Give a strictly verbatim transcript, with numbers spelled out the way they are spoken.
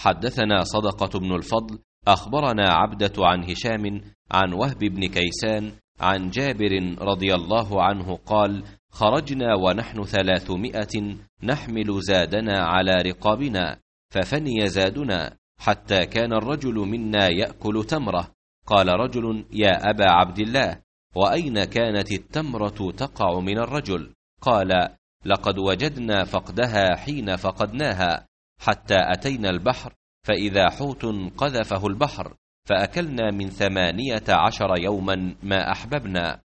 حدثنا صدقة بن الفضل أخبرنا عبدة عن هشام عن وهب بن كيسان عن جابر رضي الله عنه قال: خرجنا ونحن ثلاثمائة نحمل زادنا على رقابنا، ففني زادنا حتى كان الرجل منا يأكل تمرة. قال رجل: يا أبا عبد الله، وأين كانت التمرة تقع من الرجل؟ قال: لقد وجدنا فقدها حين فقدناها، حتى أتينا البحر فإذا حوت قذفه البحر، فأكلنا من ثمانية عشر يوما ما أحببنا.